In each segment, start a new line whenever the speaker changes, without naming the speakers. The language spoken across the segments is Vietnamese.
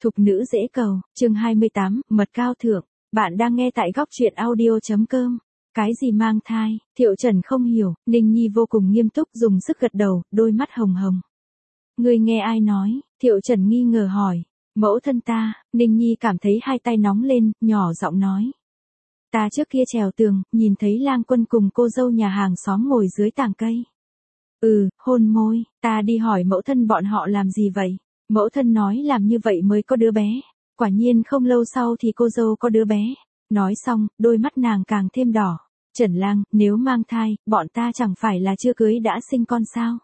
Thục nữ dễ cầu, chương 28, mật cao thượng. Bạn đang nghe tại góc truyện audio.com. Cái gì mang thai, Thiệu Trần không hiểu, Ninh Nhi vô cùng nghiêm túc dùng sức gật đầu, đôi mắt hồng hồng. Ngươi nghe ai nói, Thiệu Trần nghi ngờ hỏi. Mẫu thân ta, Ninh Nhi cảm thấy hai tay nóng lên, nhỏ giọng nói. Ta trước kia trèo tường, nhìn thấy Lang Quân cùng cô dâu nhà hàng xóm ngồi dưới tàng cây. Hôn môi, ta đi hỏi mẫu thân bọn họ làm gì vậy? Mẫu thân nói làm như vậy mới có đứa bé. Quả nhiên không lâu sau thì cô dâu có đứa bé. Nói xong, đôi mắt nàng càng thêm đỏ. Trần Lang, nếu mang thai, bọn ta chẳng phải là chưa cưới đã sinh con sao?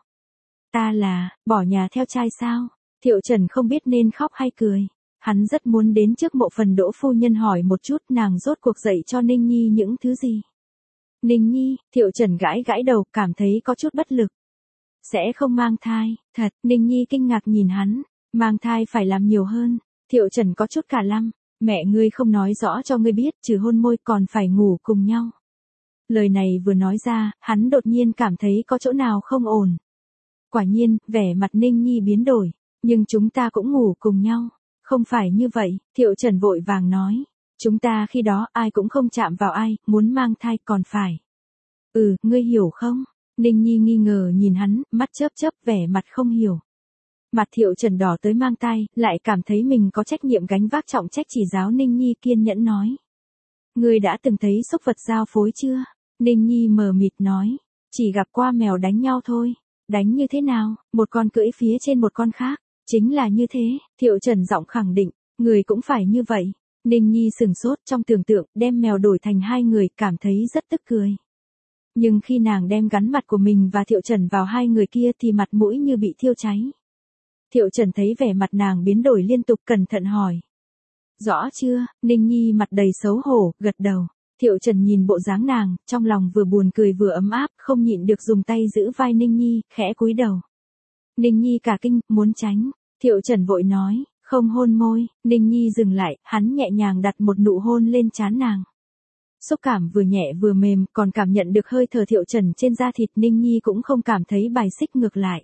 Ta là, bỏ nhà theo trai sao? Thiệu Trần không biết nên khóc hay cười. Hắn rất muốn đến trước mộ phần Đỗ phu nhân hỏi một chút nàng rốt cuộc dạy cho Ninh Nhi những thứ gì. Ninh Nhi, Thiệu Trần gãi gãi đầu, cảm thấy có chút bất lực. Sẽ không mang thai, thật, Ninh Nhi kinh ngạc nhìn hắn, mang thai phải làm nhiều hơn. Thiệu Trần có chút cả lăm, mẹ ngươi không nói rõ cho ngươi biết, trừ hôn môi còn phải ngủ cùng nhau. Lời này vừa nói ra, hắn đột nhiên cảm thấy có chỗ nào không ổn. Quả nhiên, vẻ mặt Ninh Nhi biến đổi, nhưng chúng ta cũng ngủ cùng nhau. Không phải như vậy, Thiệu Trần vội vàng nói. Chúng ta khi đó ai cũng không chạm vào ai, muốn mang thai còn phải. Ngươi hiểu không? Ninh Nhi nghi ngờ nhìn hắn, mắt chớp chớp vẻ mặt không hiểu. Mặt Thiệu Trần đỏ tới mang tai, lại cảm thấy mình có trách nhiệm gánh vác trọng trách chỉ giáo Ninh Nhi kiên nhẫn nói. Ngươi đã từng thấy súc vật giao phối chưa? Ninh Nhi mờ mịt nói. Chỉ gặp qua mèo đánh nhau thôi. Đánh như thế nào? Một con cưỡi phía trên một con khác. Chính là như thế, Thiệu Trần giọng khẳng định. Người cũng phải như vậy. Ninh Nhi sừng sốt trong tưởng tượng, đem mèo đổi thành hai người, cảm thấy rất tức cười. Nhưng khi nàng đem gắn mặt của mình và Thiệu Trần vào hai người kia thì mặt mũi như bị thiêu cháy. Thiệu Trần thấy vẻ mặt nàng biến đổi liên tục cẩn thận hỏi. Rõ chưa? Ninh Nhi mặt đầy xấu hổ, gật đầu. Thiệu Trần nhìn bộ dáng nàng, trong lòng vừa buồn cười vừa ấm áp, không nhịn được dùng tay giữ vai Ninh Nhi, khẽ cúi đầu. Ninh Nhi cả kinh, muốn tránh. Thiệu Trần vội nói, không hôn môi. Ninh Nhi dừng lại, hắn nhẹ nhàng đặt một nụ hôn lên trán nàng. Xúc cảm vừa nhẹ vừa mềm, còn cảm nhận được hơi thở Thiệu Trần trên da thịt, Ninh Nhi cũng không cảm thấy bài xích, ngược lại.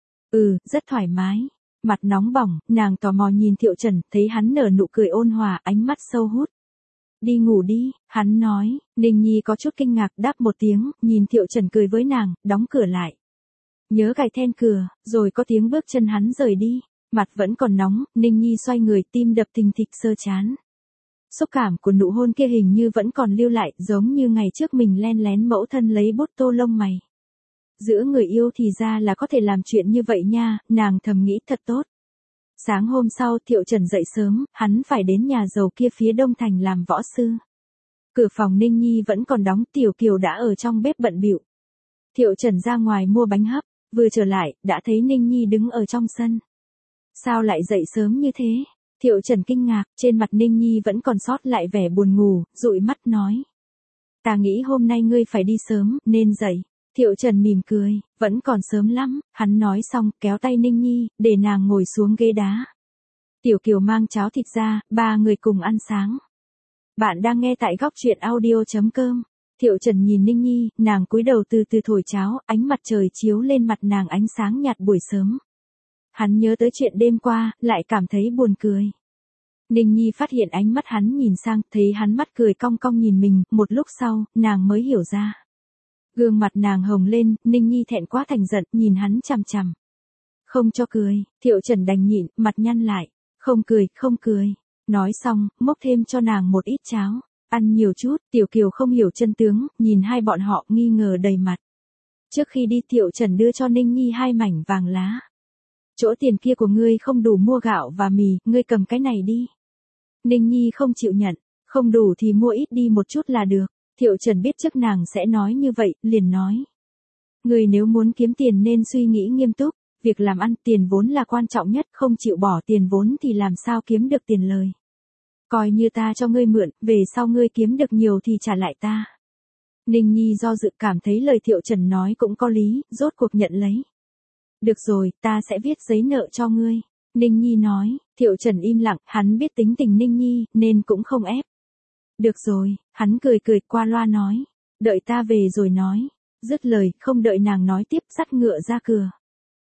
Rất thoải mái. Mặt nóng bỏng, nàng tò mò nhìn Thiệu Trần, thấy hắn nở nụ cười ôn hòa, ánh mắt sâu hút. Đi ngủ đi, hắn nói. Ninh Nhi có chút kinh ngạc đáp một tiếng, nhìn Thiệu Trần cười với nàng, đóng cửa lại. Nhớ cài then cửa, rồi có tiếng bước chân hắn rời đi. Mặt vẫn còn nóng, Ninh Nhi xoay người, tim đập thình thịch sơ chán. Xúc cảm của nụ hôn kia hình như vẫn còn lưu lại, giống như ngày trước mình len lén mẫu thân lấy bút tô lông mày. Giữa người yêu thì ra là có thể làm chuyện như vậy nha, nàng thầm nghĩ thật tốt. Sáng hôm sau Thiệu Trần dậy sớm, hắn phải đến nhà giàu kia phía Đông Thành làm võ sư. Cửa phòng Ninh Nhi vẫn còn đóng, Tiểu Kiều đã ở trong bếp bận bịu. Thiệu Trần ra ngoài mua bánh hấp, vừa trở lại, đã thấy Ninh Nhi đứng ở trong sân. Sao lại dậy sớm như thế? Thiệu Trần kinh ngạc, trên mặt Ninh Nhi vẫn còn sót lại vẻ buồn ngủ, dụi mắt nói. Ta nghĩ hôm nay ngươi phải đi sớm, nên dậy. Thiệu Trần mỉm cười, vẫn còn sớm lắm, hắn nói xong, kéo tay Ninh Nhi, để nàng ngồi xuống ghế đá. Tiểu Kiều mang cháo thịt ra, ba người cùng ăn sáng. Bạn đang nghe tại góc truyện audio.com. Thiệu Trần nhìn Ninh Nhi, nàng cúi đầu từ từ thổi cháo, ánh mặt trời chiếu lên mặt nàng ánh sáng nhạt buổi sớm. Hắn nhớ tới chuyện đêm qua, lại cảm thấy buồn cười. Ninh Nhi phát hiện ánh mắt hắn nhìn sang, thấy hắn mắt cười cong cong nhìn mình, một lúc sau, nàng mới hiểu ra. Gương mặt nàng hồng lên, Ninh Nhi thẹn quá thành giận, nhìn hắn chằm chằm. Không cho cười, Thiệu Trần đành nhịn, mặt nhăn lại. Không cười, không cười. Nói xong, múc thêm cho nàng một ít cháo. Ăn nhiều chút, Tiểu Kiều không hiểu chân tướng, nhìn hai bọn họ nghi ngờ đầy mặt. Trước khi đi Thiệu Trần đưa cho Ninh Nhi 2 mảnh vàng lá. Chỗ tiền kia của ngươi không đủ mua gạo và mì, ngươi cầm cái này đi. Ninh Nhi không chịu nhận, không đủ thì mua ít đi một chút là được. Thiệu Trần biết trước nàng sẽ nói như vậy, liền nói. Ngươi nếu muốn kiếm tiền nên suy nghĩ nghiêm túc, việc làm ăn tiền vốn là quan trọng nhất, không chịu bỏ tiền vốn thì làm sao kiếm được tiền lời. Coi như ta cho ngươi mượn, về sau ngươi kiếm được nhiều thì trả lại ta. Ninh Nhi do dự cảm thấy lời Thiệu Trần nói cũng có lý, rốt cuộc nhận lấy. Được rồi, ta sẽ viết giấy nợ cho ngươi. Ninh Nhi nói, Thiệu Trần im lặng, hắn biết tính tình Ninh Nhi, nên cũng không ép. Được rồi, hắn cười cười qua loa nói. Đợi ta về rồi nói. Dứt lời, không đợi nàng nói tiếp, dắt ngựa ra cửa.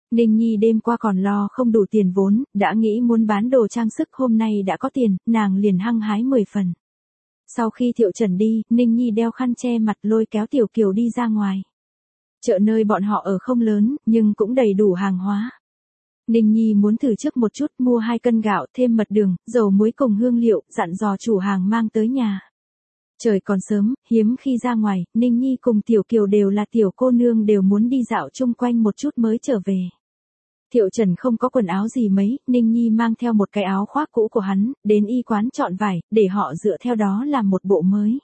Ninh Nhi đêm qua còn lo không đủ tiền vốn, đã nghĩ muốn bán đồ trang sức, hôm nay đã có tiền, nàng liền hăng hái 10 phần. Sau khi Thiệu Trần đi, Ninh Nhi đeo khăn che mặt lôi kéo Tiểu Kiều đi ra ngoài. Chợ nơi bọn họ ở không lớn, nhưng cũng đầy đủ hàng hóa. Ninh Nhi muốn thử trước một chút, mua 2 cân gạo, thêm mật đường, dầu muối cùng hương liệu, dặn dò chủ hàng mang tới nhà. Trời còn sớm, hiếm khi ra ngoài, Ninh Nhi cùng Tiểu Kiều đều là tiểu cô nương, đều muốn đi dạo chung quanh một chút mới trở về. Thiệu Trần không có quần áo gì mấy, Ninh Nhi mang theo một cái áo khoác cũ của hắn, đến y quán chọn vải, để họ dựa theo đó làm một bộ mới.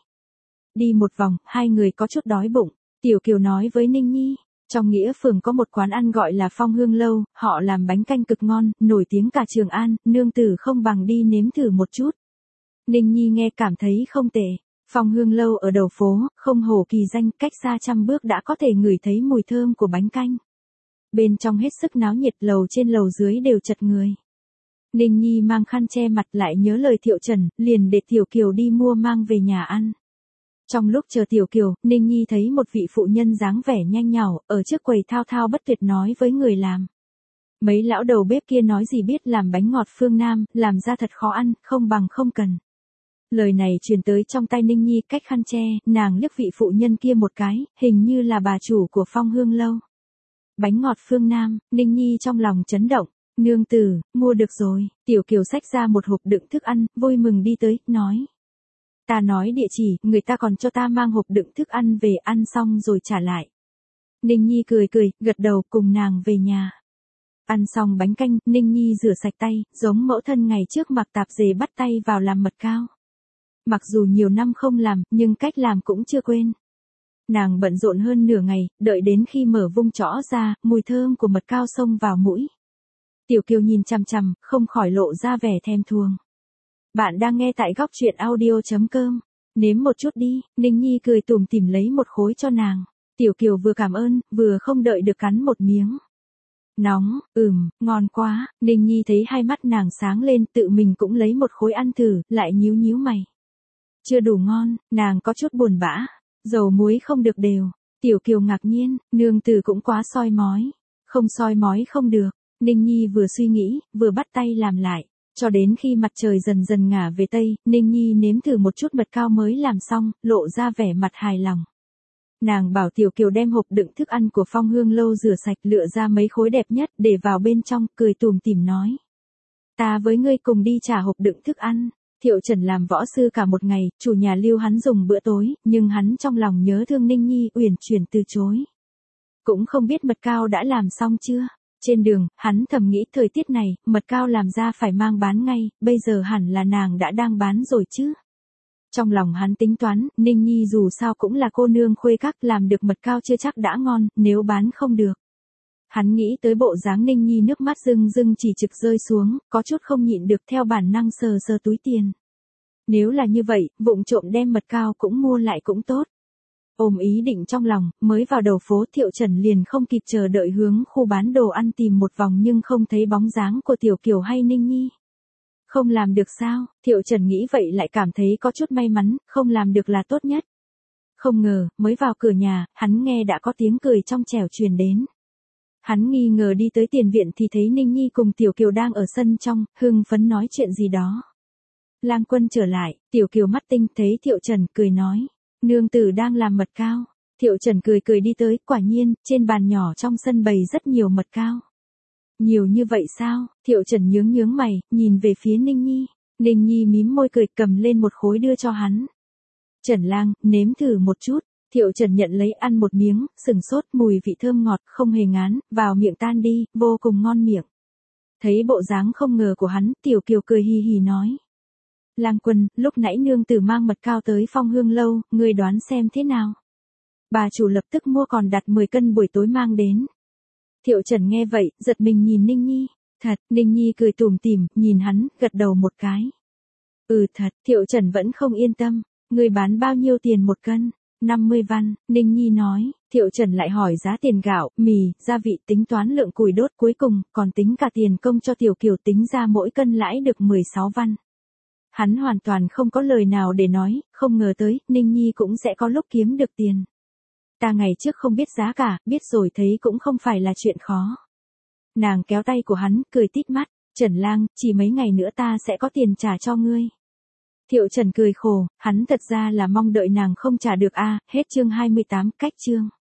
Đi một vòng, hai người có chút đói bụng, Tiểu Kiều nói với Ninh Nhi, trong Nghĩa Phường có một quán ăn gọi là Phong Hương Lâu, họ làm bánh canh cực ngon, nổi tiếng cả Trường An, nương tử không bằng đi nếm thử một chút. Ninh Nhi nghe cảm thấy không tệ. Phong Hương Lâu ở đầu phố, không hổ kỳ danh, cách xa 100 bước đã có thể ngửi thấy mùi thơm của bánh canh. Bên trong hết sức náo nhiệt, lầu trên lầu dưới đều chật người. Ninh Nhi mang khăn che mặt, lại nhớ lời Thiệu Trần, liền để Tiểu Kiều đi mua mang về nhà ăn. Trong lúc chờ Tiểu Kiều, Ninh Nhi thấy một vị phụ nhân dáng vẻ nhanh nhảu, ở trước quầy thao thao bất tuyệt nói với người làm. Mấy lão đầu bếp kia nói gì biết làm bánh ngọt phương Nam, làm ra thật khó ăn, không bằng không cần. Lời này truyền tới trong tai Ninh Nhi cách khăn che, nàng liếc vị phụ nhân kia một cái, hình như là bà chủ của Phong Hương Lâu. Bánh ngọt phương Nam, Ninh Nhi trong lòng chấn động, nương tử, mua được rồi, Tiểu Kiều xách ra một hộp đựng thức ăn, vui mừng đi tới, nói. Ta nói địa chỉ, người ta còn cho ta mang hộp đựng thức ăn về, ăn xong rồi trả lại. Ninh Nhi cười cười, gật đầu cùng nàng về nhà. Ăn xong bánh canh, Ninh Nhi rửa sạch tay, giống mẫu thân ngày trước mặc tạp dề bắt tay vào làm mật cao. Mặc dù nhiều năm không làm, nhưng cách làm cũng chưa quên. Nàng bận rộn hơn nửa ngày, đợi đến khi mở vung chõ ra, mùi thơm của mật cao xông vào mũi. Tiểu Kiều nhìn chằm chằm, không khỏi lộ ra vẻ thèm thuồng. Bạn đang nghe tại góc truyện audio.com. Nếm một chút đi, Ninh Nhi cười tủm tỉm lấy một khối cho nàng. Tiểu Kiều vừa cảm ơn, vừa không đợi được cắn một miếng. Nóng, ngon quá, Ninh Nhi thấy hai mắt nàng sáng lên, tự mình cũng lấy một khối ăn thử, lại nhíu nhíu mày. Chưa đủ ngon, nàng có chút buồn bã, dầu muối không được đều. Tiểu Kiều ngạc nhiên, nương tử cũng quá soi mói. Không soi mói không được, Ninh Nhi vừa suy nghĩ, vừa bắt tay làm lại. Cho đến khi mặt trời dần dần ngả về Tây, Ninh Nhi nếm thử một chút mật cao mới làm xong, lộ ra vẻ mặt hài lòng. Nàng bảo Tiểu Kiều đem hộp đựng thức ăn của Phong Hương Lâu rửa sạch, lựa ra mấy khối đẹp nhất để vào bên trong, cười tủm tỉm nói. Ta với ngươi cùng đi trả hộp đựng thức ăn. Thiệu Trần làm võ sư cả một ngày, chủ nhà lưu hắn dùng bữa tối, nhưng hắn trong lòng nhớ thương Ninh Nhi, uyển chuyển từ chối. Cũng không biết mật cao đã làm xong chưa. Trên đường, hắn thầm nghĩ thời tiết này, mật cao làm ra phải mang bán ngay, bây giờ hẳn là nàng đã đang bán rồi chứ. Trong lòng hắn tính toán, Ninh Nhi dù sao cũng là cô nương khuê các, làm được mật cao chưa chắc đã ngon, nếu bán không được. Hắn nghĩ tới bộ dáng Ninh Nhi nước mắt rưng rưng chỉ trực rơi xuống, có chút không nhịn được, theo bản năng sờ sờ túi tiền. Nếu là như vậy, vụng trộm đem mật cao cũng mua lại cũng tốt. Ôm ý định trong lòng, mới vào đầu phố, Thiệu Trần liền không kịp chờ đợi hướng khu bán đồ ăn tìm một vòng nhưng không thấy bóng dáng của Tiểu Kiều hay Ninh Nhi. Không làm được sao, Thiệu Trần nghĩ vậy lại cảm thấy có chút may mắn, không làm được là tốt nhất. Không ngờ, mới vào cửa nhà, hắn nghe đã có tiếng cười trong trẻo truyền đến. Hắn nghi ngờ đi tới tiền viện thì thấy Ninh Nhi cùng Tiểu Kiều đang ở sân trong, hưng phấn nói chuyện gì đó. Lang Quân trở lại, Tiểu Kiều mắt tinh thấy Thiệu Trần, cười nói. Nương tử đang làm mật cao. Thiệu Trần cười cười đi tới, quả nhiên, trên bàn nhỏ trong sân bày rất nhiều mật cao. Nhiều như vậy sao? Thiệu Trần nhướng mày, nhìn về phía Ninh Nhi. Ninh Nhi mím môi cười, cầm lên một khối đưa cho hắn. Trần lang, nếm thử một chút. Thiệu Trần nhận lấy ăn một miếng, sừng sốt, mùi vị thơm ngọt, không hề ngán, vào miệng tan đi, vô cùng ngon miệng. Thấy bộ dáng không ngờ của hắn, Tiểu Kiều cười hì hì nói. Lang Quân, lúc nãy nương tử mang mật cao tới Phong Hương Lâu, ngươi đoán xem thế nào? Bà chủ lập tức mua, còn đặt 10 cân buổi tối mang đến. Thiệu Trần nghe vậy, giật mình nhìn Ninh Nhi. Thật, Ninh Nhi cười tủm tỉm, nhìn hắn, gật đầu một cái. Thật, Thiệu Trần vẫn không yên tâm. Ngươi bán bao nhiêu tiền một cân? 50 văn, Ninh Nhi nói. Thiệu Trần lại hỏi giá tiền gạo, mì, gia vị, tính toán lượng củi đốt, cuối cùng, còn tính cả tiền công cho Tiểu Kiều, tính ra mỗi cân lãi được 16 văn. Hắn hoàn toàn không có lời nào để nói, không ngờ tới, Ninh Nhi cũng sẽ có lúc kiếm được tiền. Ta ngày trước không biết giá cả, biết rồi thấy cũng không phải là chuyện khó. Nàng kéo tay của hắn, cười tít mắt, Trần Lang, chỉ mấy ngày nữa ta sẽ có tiền trả cho ngươi. Thiệu Trần cười khổ, hắn thật ra là mong đợi nàng không trả được a. Hết chương 28, cách chương.